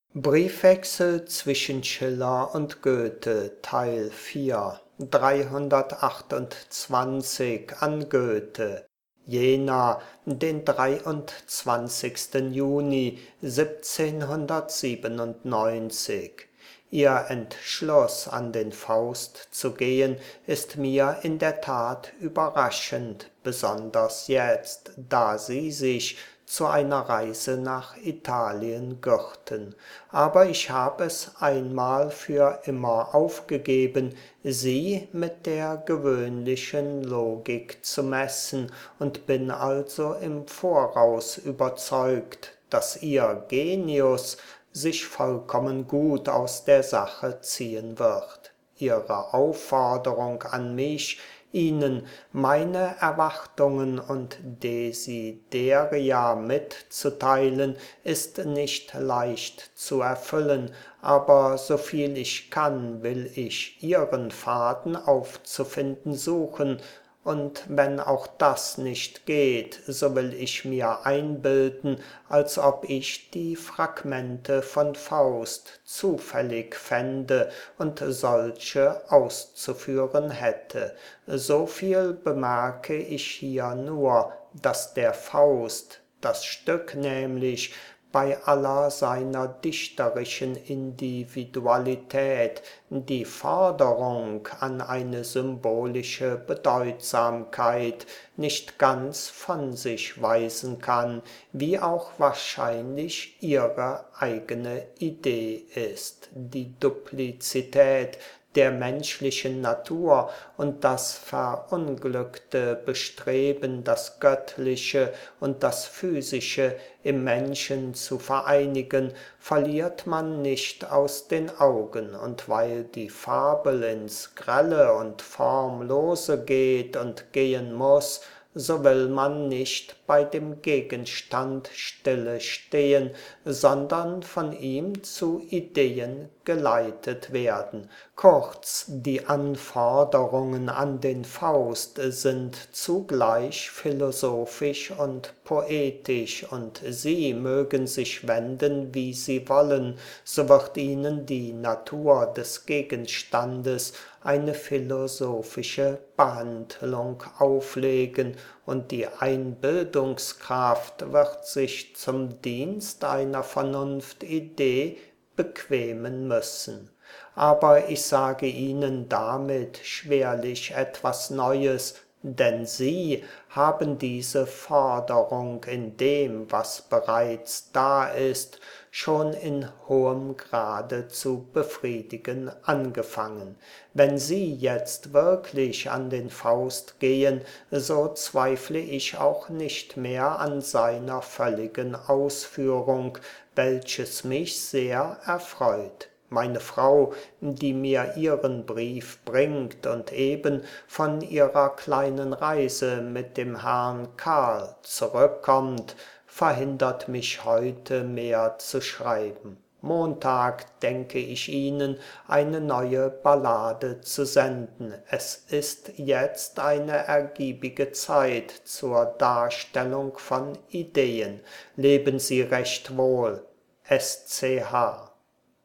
Briefwechsel zwischen Schiller und Goethe, Teil 4, 328 an Goethe, Jena, den 23. Juni 1797. Ihr Entschluss, an den Faust zu gehen, ist mir in der Tat überraschend, besonders jetzt, da Sie sich zu einer Reise nach Italien gürten. Aber ich hab es einmal für immer aufgegeben, Sie mit der gewöhnlichen Logik zu messen, und bin also im Voraus überzeugt, dass Ihr Genius sich vollkommen gut aus der Sache ziehen wird. Ihre Aufforderung an mich, Ihnen meine Erwartungen und Desideria mitzuteilen, ist nicht leicht zu erfüllen, aber soviel ich kann, will ich Ihren Faden aufzufinden suchen, und wenn auch das nicht geht, so will ich mir einbilden, als ob ich die Fragmente von Faust zufällig fände und solche auszuführen hätte. So viel bemerke ich hier nur, dass der Faust, das Stück nämlich, bei aller seiner dichterischen Individualität die Forderung an eine symbolische Bedeutsamkeit nicht ganz von sich weisen kann, wie auch wahrscheinlich ihre eigene Idee ist. Die Duplizität der menschlichen Natur und das verunglückte Bestreben, das Göttliche und das Physische im Menschen zu vereinigen, verliert man nicht aus den Augen, und weil die Fabel ins Grelle und Formlose geht und gehen muß, so will man nicht bei dem Gegenstand stille stehen, sondern von ihm zu Ideen geleitet werden. Kurz, die Anforderungen an den Faust sind zugleich philosophisch und poetisch, und sie mögen sich wenden, wie sie wollen, so wird ihnen die Natur des Gegenstandes eine philosophische Behandlung auflegen, und die Einbildungskraft wird sich zum Dienst einer Vernunftidee bequemen müssen. Aber ich sage Ihnen damit schwerlich etwas Neues, denn Sie haben diese Forderung in dem, was bereits da ist, schon in hohem Grade zu befriedigen angefangen. Wenn Sie jetzt wirklich an den Faust gehen, so zweifle ich auch nicht mehr an seiner völligen Ausführung, welches mich sehr erfreut. Meine Frau, die mir Ihren Brief bringt und eben von ihrer kleinen Reise mit dem Herrn Karl zurückkommt, verhindert mich heute mehr zu schreiben. Montag denke ich Ihnen, eine neue Ballade zu senden. Es ist jetzt eine ergiebige Zeit zur Darstellung von Ideen. Leben Sie recht wohl. SCH